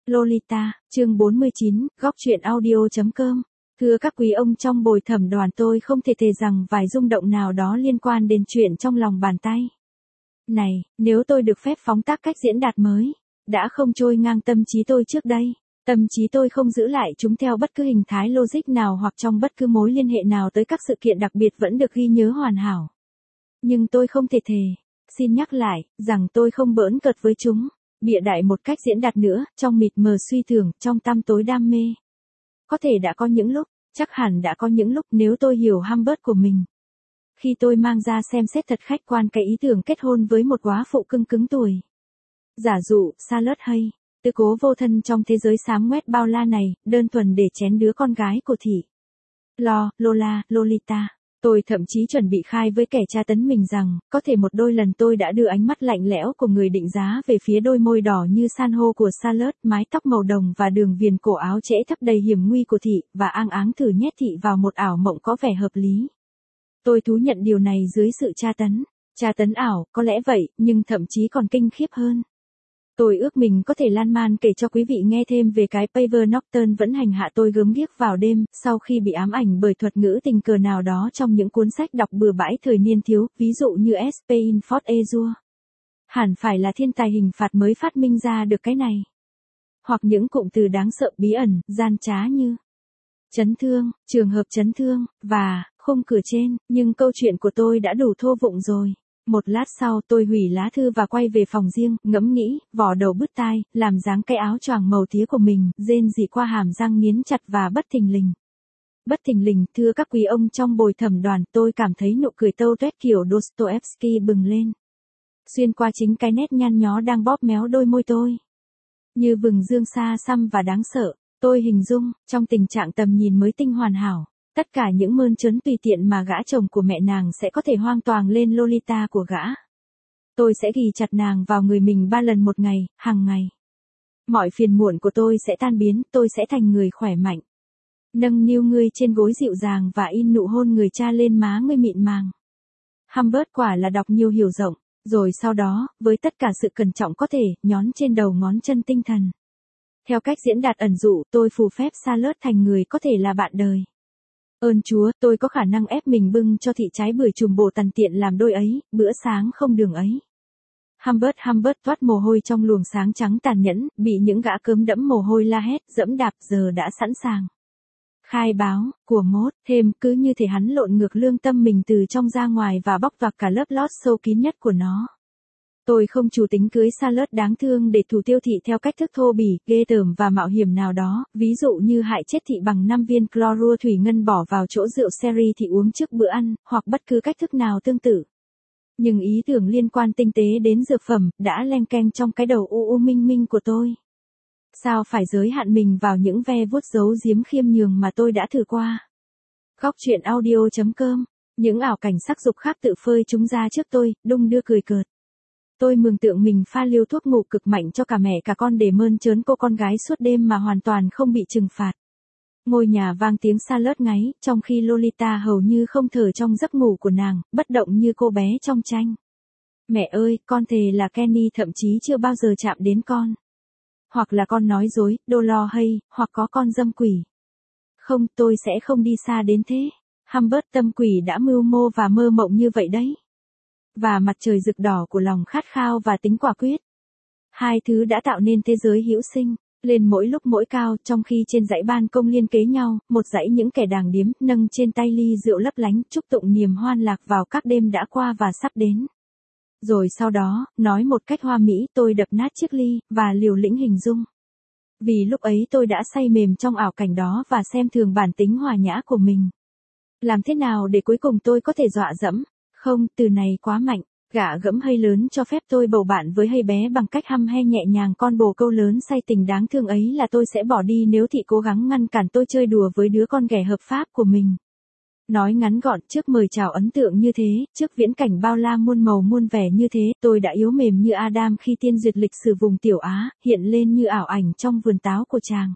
Lolita, chương 49, góc truyện audio.com. Thưa các quý ông, trong bồi thẩm đoàn tôi không thể thề rằng vài rung động nào đó liên quan đến chuyện trong lòng bàn tay. Này, nếu tôi được phép phóng tác cách diễn đạt mới, đã không trôi ngang tâm trí tôi trước đây. Tâm trí tôi không giữ lại chúng theo bất cứ hình thái logic nào hoặc trong bất cứ mối liên hệ nào tới các sự kiện đặc biệt vẫn được ghi nhớ hoàn hảo. Nhưng tôi không thể thề, xin nhắc lại, rằng tôi không bỡn cợt với chúng. Bịa đại một cách diễn đạt nữa, trong mịt mờ suy tưởng, trong tăm tối đam mê. Có thể đã có những lúc, chắc hẳn đã có những lúc nếu tôi hiểu Humbert của mình. Khi tôi mang ra xem xét thật khách quan cái ý tưởng kết hôn với một góa phụ cưng tuổi. Giả dụ, Charlotte hay, tư cố vô thân trong thế giới xám ngoét bao la này, đơn thuần để chén đứa con gái của thị. Lolita. Tôi thậm chí chuẩn bị khai với kẻ tra tấn mình rằng, có thể một đôi lần tôi đã đưa ánh mắt lạnh lẽo của người định giá về phía đôi môi đỏ như san hô của Charlotte, mái tóc màu đồng và đường viền cổ áo trễ thấp đầy hiểm nguy của thị, và áng áng thử nhét thị vào một ảo mộng có vẻ hợp lý. Tôi thú nhận điều này dưới sự tra tấn. Tra tấn ảo, có lẽ vậy, nhưng thậm chí còn kinh khiếp hơn. Tôi ước mình có thể lan man kể cho quý vị nghe thêm về cái Paver Nocturne vẫn hành hạ tôi gớm ghiếc vào đêm, sau khi bị ám ảnh bởi thuật ngữ tình cờ nào đó trong những cuốn sách đọc bừa bãi thời niên thiếu, ví dụ như Spain Fort Azure. Hẳn phải là thiên tài hình phạt mới phát minh ra được cái này. Hoặc những cụm từ đáng sợ bí ẩn, gian trá như chấn thương, trường hợp chấn thương, và khung cửa trên, nhưng câu chuyện của tôi đã đủ thô vụng rồi. Một lát sau tôi hủy lá thư và quay về phòng riêng, ngẫm nghĩ, vò đầu bứt tai, làm dáng cái áo choàng màu tía của mình, rên rỉ qua hàm răng nghiến chặt và bất thình lình. Bất thình lình, thưa các quý ông, trong bồi thẩm đoàn tôi cảm thấy nụ cười tâu tuét kiểu Dostoevsky bừng lên. Xuyên qua chính cái nét nhăn nhó đang bóp méo đôi môi tôi. Như vầng dương xa xăm và đáng sợ, tôi hình dung, trong tình trạng tầm nhìn mới tinh hoàn hảo. Tất cả những mơn trớn tùy tiện mà gã chồng của mẹ nàng sẽ có thể hoang toàng lên Lolita của gã. Tôi sẽ ghì chặt nàng vào người mình 3 lần một ngày, hàng ngày. Mọi phiền muộn của tôi sẽ tan biến, tôi sẽ thành người khỏe mạnh. Nâng niu ngươi trên gối dịu dàng và in nụ hôn người cha lên má ngươi mịn màng. Humbert quả là đọc nhiều hiểu rộng, rồi sau đó, với tất cả sự cẩn trọng có thể, nhón trên đầu ngón chân tinh thần. Theo cách diễn đạt ẩn dụ, tôi phù phép Charlotte thành người có thể là bạn đời. Ơn Chúa, tôi có khả năng ép mình bưng cho thị trái bưởi chùm bồ tằn tiện làm đôi ấy, bữa sáng không đường ấy. Humbert toát mồ hôi trong luồng sáng trắng tàn nhẫn, bị những gã cớm đẫm mồ hôi la hét, dẫm đạp, giờ đã sẵn sàng. Khai báo, của mốt, thêm, cứ như thể hắn lộn ngược lương tâm mình từ trong ra ngoài và bóc toạc cả lớp lót sâu kín nhất của nó. Tôi không chủ tính cưới Charlotte đáng thương để thủ tiêu thị theo cách thức thô bỉ, ghê tởm và mạo hiểm nào đó, ví dụ như hại chết thị bằng 5 viên clorua thủy ngân bỏ vào chỗ rượu sherry thị uống trước bữa ăn, hoặc bất cứ cách thức nào tương tự. Nhưng ý tưởng liên quan tinh tế đến dược phẩm, đã len keng trong cái đầu minh minh của tôi. Sao phải giới hạn mình vào những ve vuốt giấu giếm khiêm nhường mà tôi đã thử qua. Góc truyện audio.com, những ảo cảnh sắc dục khác tự phơi chúng ra trước tôi, đung đưa cười cợt. Tôi mường tượng mình pha liều thuốc ngủ cực mạnh cho cả mẹ cả con để mơn trớn cô con gái suốt đêm mà hoàn toàn không bị trừng phạt. Ngôi nhà vang tiếng Charlotte ngáy, trong khi Lolita hầu như không thở trong giấc ngủ của nàng, bất động như cô bé trong tranh. Mẹ ơi, con thề là Kenny thậm chí chưa bao giờ chạm đến con. Hoặc là con nói dối, hay, hoặc có con dâm quỷ. Không, tôi sẽ không đi xa đến thế. Humbert tâm quỷ đã mưu mô và mơ mộng như vậy đấy. Và mặt trời rực đỏ của lòng khát khao và tính quả quyết. Hai thứ đã tạo nên thế giới hữu sinh, lên mỗi lúc mỗi cao, trong khi trên dãy ban công liên kế nhau, một dãy những kẻ đàng điếm, nâng trên tay ly rượu lấp lánh, chúc tụng niềm hoan lạc vào các đêm đã qua và sắp đến. Rồi sau đó, nói một cách hoa mỹ, tôi đập nát chiếc ly, và liều lĩnh hình dung. Vì lúc ấy tôi đã say mềm trong ảo cảnh đó và xem thường bản tính hòa nhã của mình. Làm thế nào để cuối cùng tôi có thể dọa dẫm? Không, từ này quá mạnh. Gã gẫm hay lớn cho phép tôi bầu bạn với hay bé bằng cách hăm he nhẹ nhàng con bồ câu lớn say tình đáng thương ấy là tôi sẽ bỏ đi nếu thị cố gắng ngăn cản tôi chơi đùa với đứa con ghẻ hợp pháp của mình. Nói ngắn gọn, trước mời chào ấn tượng như thế, trước viễn cảnh bao la muôn màu muôn vẻ như thế, tôi đã yếu mềm như Adam khi tiên duyệt lịch sử vùng Tiểu Á, hiện lên như ảo ảnh trong vườn táo của chàng.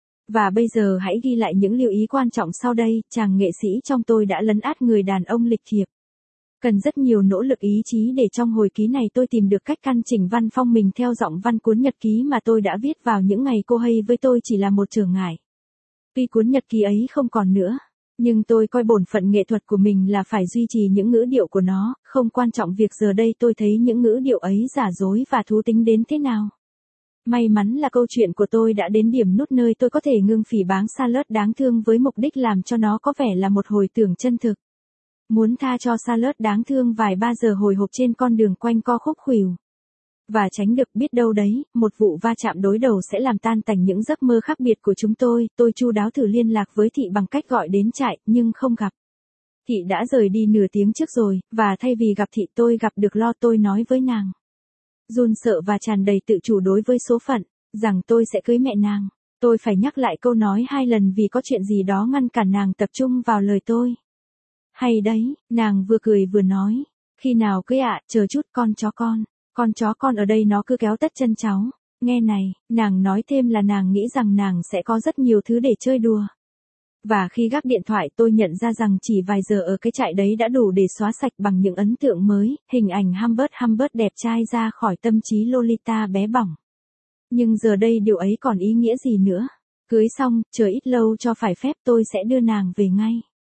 Và bây giờ hãy ghi lại những lưu ý quan trọng sau đây, chàng nghệ sĩ trong tôi đã lấn át người đàn ông lịch thiệp. Cần rất nhiều nỗ lực ý chí để trong hồi ký này tôi tìm được cách căn chỉnh văn phong mình theo giọng văn cuốn nhật ký mà tôi đã viết vào những ngày cô hay với tôi chỉ là một trở ngại. Tuy cuốn nhật ký ấy không còn nữa, nhưng tôi coi bổn phận nghệ thuật của mình là phải duy trì những ngữ điệu của nó, không quan trọng việc giờ đây tôi thấy những ngữ điệu ấy giả dối và thú tính đến thế nào. May mắn là câu chuyện của tôi đã đến điểm nút nơi tôi có thể ngưng phỉ báng Charlotte đáng thương với mục đích làm cho nó có vẻ là một hồi tưởng chân thực. Muốn tha cho Charlotte đáng thương vài ba giờ hồi hộp trên con đường quanh co khúc khuỷu. Và tránh được biết đâu đấy, một vụ va chạm đối đầu sẽ làm tan tành những giấc mơ khác biệt của chúng tôi chu đáo thử liên lạc với Thị bằng cách gọi đến trại, nhưng không gặp. Thị đã rời đi nửa tiếng trước rồi, và thay vì gặp Thị tôi gặp được Lo. Tôi nói với nàng, run sợ và tràn đầy tự chủ đối với số phận, rằng tôi sẽ cưới mẹ nàng. Tôi phải nhắc lại câu nói 2 lần vì có chuyện gì đó ngăn cản nàng tập trung vào lời tôi. Hay đấy, nàng vừa cười vừa nói, khi nào cưới ạ, chờ chút con chó con ở đây nó cứ kéo tất chân cháu. Nghe này, nàng nói thêm là nàng nghĩ rằng nàng sẽ có rất nhiều thứ để chơi đùa. Và khi gác điện thoại tôi nhận ra rằng chỉ vài giờ ở cái trại đấy đã đủ để xóa sạch bằng những ấn tượng mới, hình ảnh Humbert đẹp trai ra khỏi tâm trí Lolita bé bỏng. Nhưng giờ đây điều ấy còn ý nghĩa gì nữa? Cưới xong, chờ ít lâu cho phải phép tôi sẽ đưa nàng về ngay.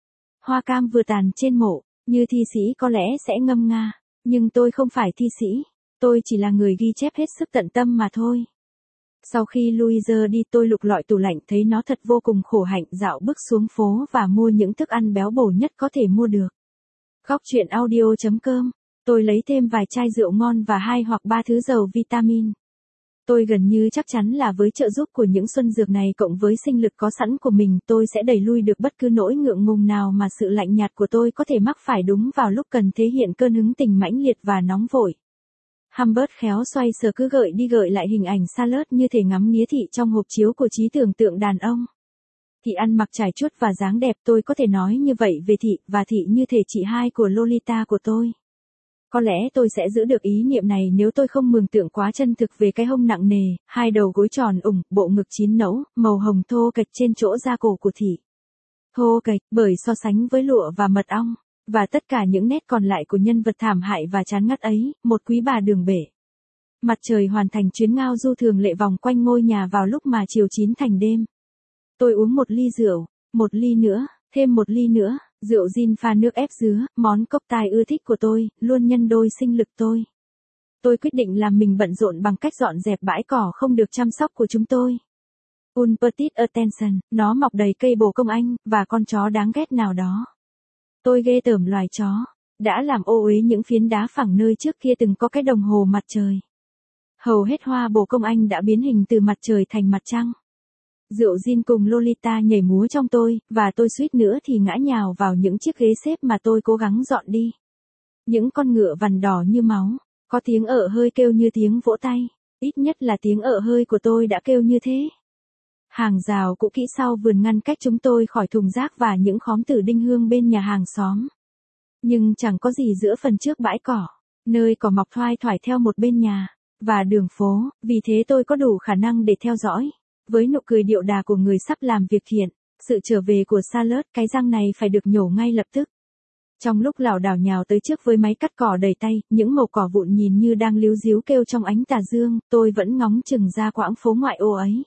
Hoa cam vừa tàn trên mộ, như thi sĩ có lẽ sẽ ngâm nga, nhưng tôi không phải thi sĩ, tôi chỉ là người ghi chép hết sức tận tâm mà thôi. Sau khi Louise đi tôi lục lọi tủ lạnh thấy nó thật vô cùng khổ hạnh dạo bước xuống phố và mua những thức ăn béo bổ nhất có thể mua được. Góc truyện audio.com, tôi lấy thêm vài chai rượu ngon và 2 hoặc 3 thứ giàu vitamin. Tôi gần như chắc chắn là với trợ giúp của những xuân dược này cộng với sinh lực có sẵn của mình tôi sẽ đẩy lui được bất cứ nỗi ngượng ngùng nào mà sự lạnh nhạt của tôi có thể mắc phải đúng vào lúc cần thể hiện cơn hứng tình mãnh liệt và nóng vội. Humbert khéo xoay sở cứ gợi đi gợi lại hình ảnh Charlotte như thể ngắm nghía Thị trong hộp chiếu của trí tưởng tượng đàn ông. Thị ăn mặc trải chuốt và dáng đẹp tôi có thể nói như vậy về Thị và Thị như thể chị hai của Lolita của tôi. Có lẽ tôi sẽ giữ được ý niệm này nếu tôi không mường tượng quá chân thực về cái hông nặng nề, 2 đầu gối tròn ủng, bộ ngực chín nẫu, màu hồng thô kệch trên chỗ da cổ của Thị. Thô kệch bởi so sánh với lụa và mật ong. Và tất cả những nét còn lại của nhân vật thảm hại và chán ngắt ấy, một quý bà đường bể. Mặt trời hoàn thành chuyến ngao du thường lệ vòng quanh ngôi nhà vào lúc mà chiều chín thành đêm. Tôi uống một ly rượu, một ly nữa, thêm một ly nữa, rượu gin pha nước ép dứa, món cocktail ưa thích của tôi, luôn nhân đôi sinh lực tôi. Tôi quyết định làm mình bận rộn bằng cách dọn dẹp bãi cỏ không được chăm sóc của chúng tôi. Un petit attention, nó mọc đầy cây bồ công anh, và con chó đáng ghét nào đó. Tôi ghê tởm loài chó, đã làm ô uế những phiến đá phẳng nơi trước kia từng có cái đồng hồ mặt trời. Hầu hết hoa bồ công anh đã biến hình từ mặt trời thành mặt trăng. Rượu gin cùng Lolita nhảy múa trong tôi, và tôi suýt nữa thì ngã nhào vào những chiếc ghế xếp mà tôi cố gắng dọn đi. Những con ngựa vằn đỏ như máu, có tiếng ợ hơi kêu như tiếng vỗ tay, ít nhất là tiếng ợ hơi của tôi đã kêu như thế. Hàng rào cũ kỹ sau vườn ngăn cách chúng tôi khỏi thùng rác và những khóm tử đinh hương bên nhà hàng xóm. Nhưng chẳng có gì giữa phần trước bãi cỏ, nơi cỏ mọc thoai thoải theo một bên nhà, và đường phố, vì thế tôi có đủ khả năng để theo dõi. Với nụ cười điệu đà của người sắp làm việc thiện, sự trở về của Charlotte, cái răng này phải được nhổ ngay lập tức. Trong lúc lảo đảo nhào tới trước với máy cắt cỏ đầy tay, những mẩu cỏ vụn nhìn như đang líu díu kêu trong ánh tà dương, tôi vẫn ngóng chừng ra quãng phố ngoại ô ấy.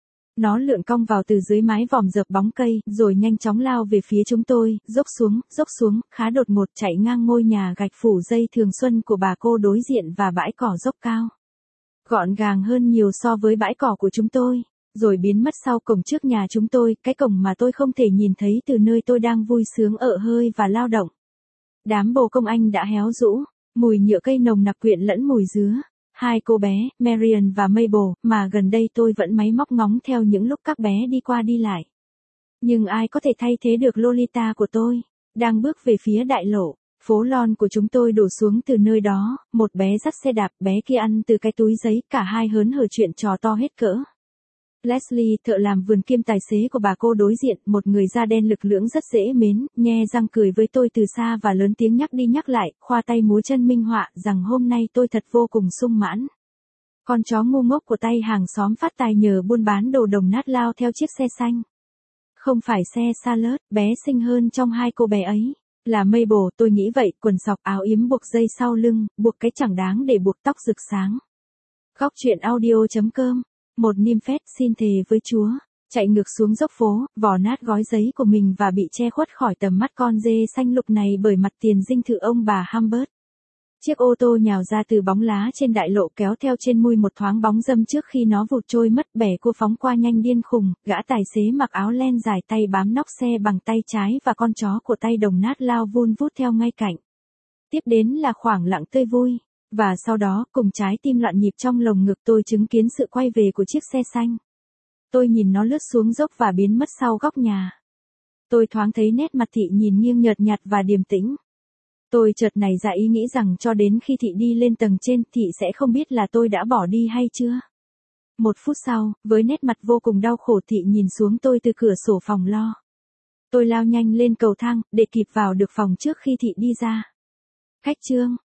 Nó lượn cong vào từ dưới mái vòm dợp bóng cây, rồi nhanh chóng lao về phía chúng tôi, dốc xuống, khá đột ngột chạy ngang ngôi nhà gạch phủ dây thường xuân của bà cô đối diện và bãi cỏ dốc cao. Gọn gàng hơn nhiều so với bãi cỏ của chúng tôi, rồi biến mất sau cổng trước nhà chúng tôi, cái cổng mà tôi không thể nhìn thấy từ nơi tôi đang vui sướng ợ hơi và lao động. Đám bồ công anh đã héo rũ, mùi nhựa cây nồng nặc quyện lẫn mùi dứa. 2 cô bé, Marian và Mabel, mà gần đây tôi vẫn máy móc ngóng theo những lúc các bé đi qua đi lại. Nhưng ai có thể thay thế được Lolita của tôi, đang bước về phía đại lộ, phố lon của chúng tôi đổ xuống từ nơi đó, một bé dắt xe đạp, bé kia ăn từ cái túi giấy, cả hai hớn hở chuyện trò to hết cỡ. Leslie, thợ làm vườn kiêm tài xế của bà cô đối diện, một người da đen lực lưỡng rất dễ mến, nhe răng cười với tôi từ xa và lớn tiếng nhắc đi nhắc lại, khoa tay múa chân minh họa rằng hôm nay tôi thật vô cùng sung mãn. Con chó ngu ngốc của tay hàng xóm phát tài nhờ buôn bán đồ đồng nát lao theo chiếc xe xanh. Không phải xe Charlotte, bé xinh hơn trong 2 cô bé ấy. Là Mabel, tôi nghĩ vậy, quần sọc áo yếm buộc dây sau lưng, buộc cái chẳng đáng để buộc tóc rực sáng. Góc truyện audio.com. Một Nymphet xin thề với Chúa, chạy ngược xuống dốc phố, vò nát gói giấy của mình và bị che khuất khỏi tầm mắt con dê xanh lục này bởi mặt tiền dinh thự ông bà Humbert. Chiếc ô tô nhào ra từ bóng lá trên đại lộ kéo theo trên mui một thoáng bóng dâm trước khi nó vụt trôi mất bẻ cua phóng qua nhanh điên khùng, gã tài xế mặc áo len dài tay bám nóc xe bằng tay trái và con chó của tay đồng nát lao vun vút theo ngay cạnh. Tiếp đến là khoảng lặng tươi vui. Và sau đó, cùng trái tim loạn nhịp trong lồng ngực tôi chứng kiến sự quay về của chiếc xe xanh. Tôi nhìn nó lướt xuống dốc và biến mất sau góc nhà. Tôi thoáng thấy nét mặt Thị nhìn nghiêng nhợt nhạt và điềm tĩnh. Tôi chợt nảy ra ý nghĩ rằng cho đến khi Thị đi lên tầng trên, Thị sẽ không biết là tôi đã bỏ đi hay chưa. Một phút sau, với nét mặt vô cùng đau khổ, Thị nhìn xuống tôi từ cửa sổ phòng lo. Tôi lao nhanh lên cầu thang, để kịp vào được phòng trước khi Thị đi ra. Khách Trương.